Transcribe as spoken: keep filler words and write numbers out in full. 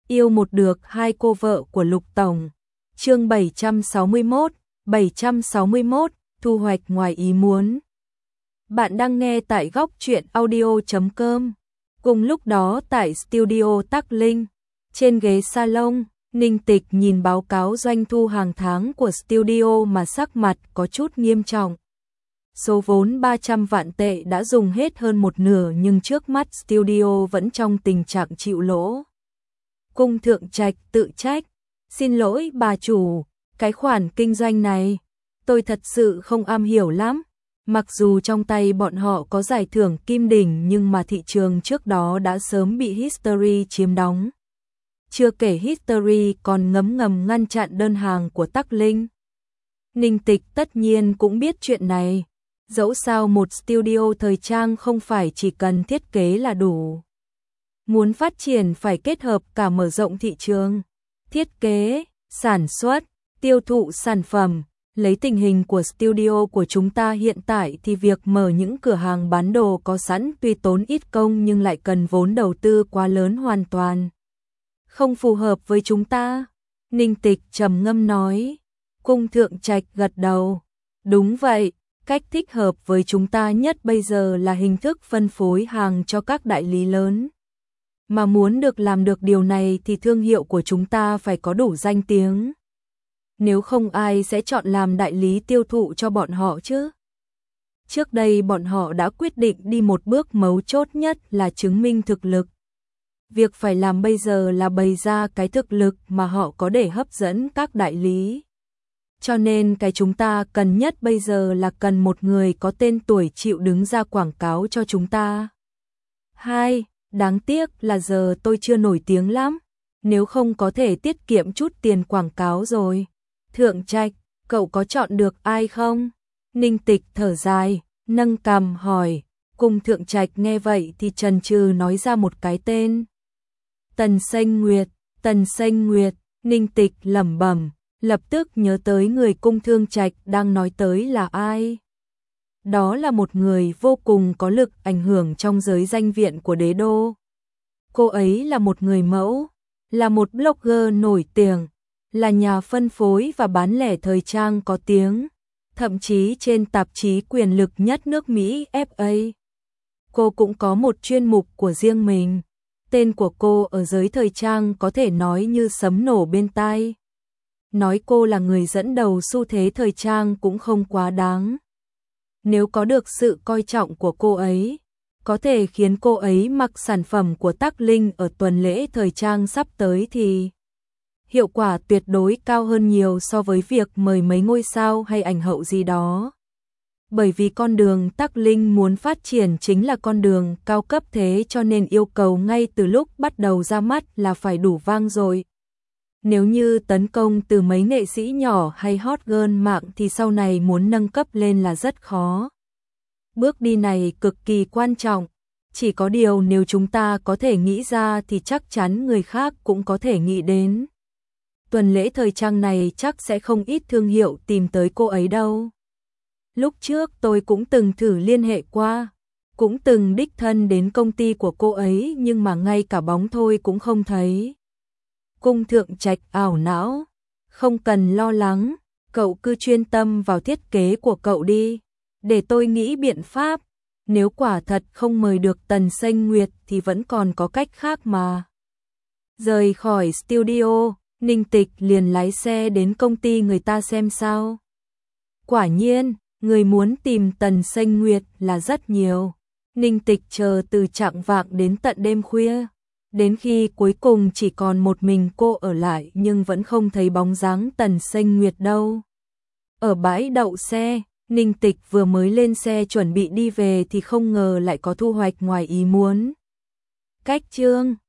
Yêu một được hai cô vợ của Lục Tổng. Chương bảy trăm sáu mươi mốt, bảy trăm sáu mươi mốt, thu hoạch ngoài ý muốn. Bạn đang nghe tại góc truyện audio chấm com. Cùng lúc đó tại studio Tắc Linh, trên ghế salon, Ninh Tịch nhìn báo cáo doanh thu hàng tháng của studio mà sắc mặt có chút nghiêm trọng. Số vốn ba trăm vạn tệ đã dùng hết hơn một nửa nhưng trước mắt studio vẫn trong tình trạng chịu lỗ. Cung Thượng Trạch tự trách, xin lỗi bà chủ, cái khoản kinh doanh này, tôi thật sự không am hiểu lắm. Mặc dù trong tay bọn họ có giải thưởng kim đỉnh nhưng mà thị trường trước đó đã sớm bị History chiếm đóng. Chưa kể History còn ngấm ngầm ngăn chặn đơn hàng của Tắc Linh. Ninh Tịch tất nhiên cũng biết chuyện này. Dẫu sao một studio thời trang không phải chỉ cần thiết kế là đủ. Muốn phát triển phải kết hợp cả mở rộng thị trường, thiết kế, sản xuất, tiêu thụ sản phẩm. Lấy tình hình của studio của chúng ta hiện tại thì việc mở những cửa hàng bán đồ có sẵn tuy tốn ít công nhưng lại cần vốn đầu tư quá lớn hoàn toàn không phù hợp với chúng ta. Ninh Tịch trầm ngâm nói. Cung Thượng Trạch gật đầu. Đúng vậy, cách thích hợp với chúng ta nhất bây giờ là hình thức phân phối hàng cho các đại lý lớn. Mà muốn được làm được điều này thì thương hiệu của chúng ta phải có đủ danh tiếng. Nếu không ai sẽ chọn làm đại lý tiêu thụ cho bọn họ chứ. Trước đây bọn họ đã quyết định đi một bước mấu chốt nhất là chứng minh thực lực. Việc phải làm bây giờ là bày ra cái thực lực mà họ có để hấp dẫn các đại lý. Cho nên cái chúng ta cần nhất bây giờ là cần một người có tên tuổi chịu đứng ra quảng cáo cho chúng ta. Hai, đáng tiếc là giờ tôi chưa nổi tiếng lắm, nếu không có thể tiết kiệm chút tiền quảng cáo rồi. Thượng Trạch, cậu có chọn được ai không? Ninh Tịch thở dài, nâng cằm hỏi. Cung Thượng Trạch nghe vậy thì chần chừ nói ra một cái tên. Tần Sênh Nguyệt, Tần Sênh Nguyệt, Ninh Tịch lẩm bẩm, lập tức nhớ tới người Cung Thượng Trạch đang nói tới là ai. Đó là một người vô cùng có lực ảnh hưởng trong giới danh viện của đế đô. Cô ấy là một người mẫu, là một blogger nổi tiếng, là nhà phân phối và bán lẻ thời trang có tiếng, thậm chí trên tạp chí quyền lực nhất nước Mỹ ép a. Cô cũng có một chuyên mục của riêng mình. Tên của cô ở giới thời trang có thể nói như sấm nổ bên tai. Nói cô là người dẫn đầu xu thế thời trang cũng không quá đáng. Nếu có được sự coi trọng của cô ấy, có thể khiến cô ấy mặc sản phẩm của Tắc Linh ở tuần lễ thời trang sắp tới thì hiệu quả tuyệt đối cao hơn nhiều so với việc mời mấy ngôi sao hay ảnh hậu gì đó. Bởi vì con đường Tắc Linh muốn phát triển chính là con đường cao cấp thế cho nên yêu cầu ngay từ lúc bắt đầu ra mắt là phải đủ vang dội. Nếu như tấn công từ mấy nghệ sĩ nhỏ hay hot girl mạng thì sau này muốn nâng cấp lên là rất khó. Bước đi này cực kỳ quan trọng. Chỉ có điều nếu chúng ta có thể nghĩ ra thì chắc chắn người khác cũng có thể nghĩ đến. Tuần lễ thời trang này chắc sẽ không ít thương hiệu tìm tới cô ấy đâu. Lúc trước tôi cũng từng thử liên hệ qua, cũng từng đích thân đến công ty của cô ấy nhưng mà ngay cả bóng thôi cũng không thấy. Cung Thượng Trạch ảo não, không cần lo lắng, cậu cứ chuyên tâm vào thiết kế của cậu đi, để tôi nghĩ biện pháp, nếu quả thật không mời được Tần Sênh Nguyệt thì vẫn còn có cách khác mà. Rời khỏi studio, Ninh Tịch liền lái xe đến công ty người ta xem sao. Quả nhiên, người muốn tìm Tần Sênh Nguyệt là rất nhiều. Ninh Tịch chờ từ chạng vạng đến tận đêm khuya. Đến khi cuối cùng chỉ còn một mình cô ở lại nhưng vẫn không thấy bóng dáng Tần Sênh Nguyệt đâu. Ở bãi đậu xe, Ninh Tịch vừa mới lên xe chuẩn bị đi về thì không ngờ lại có thu hoạch ngoài ý muốn. Cách chương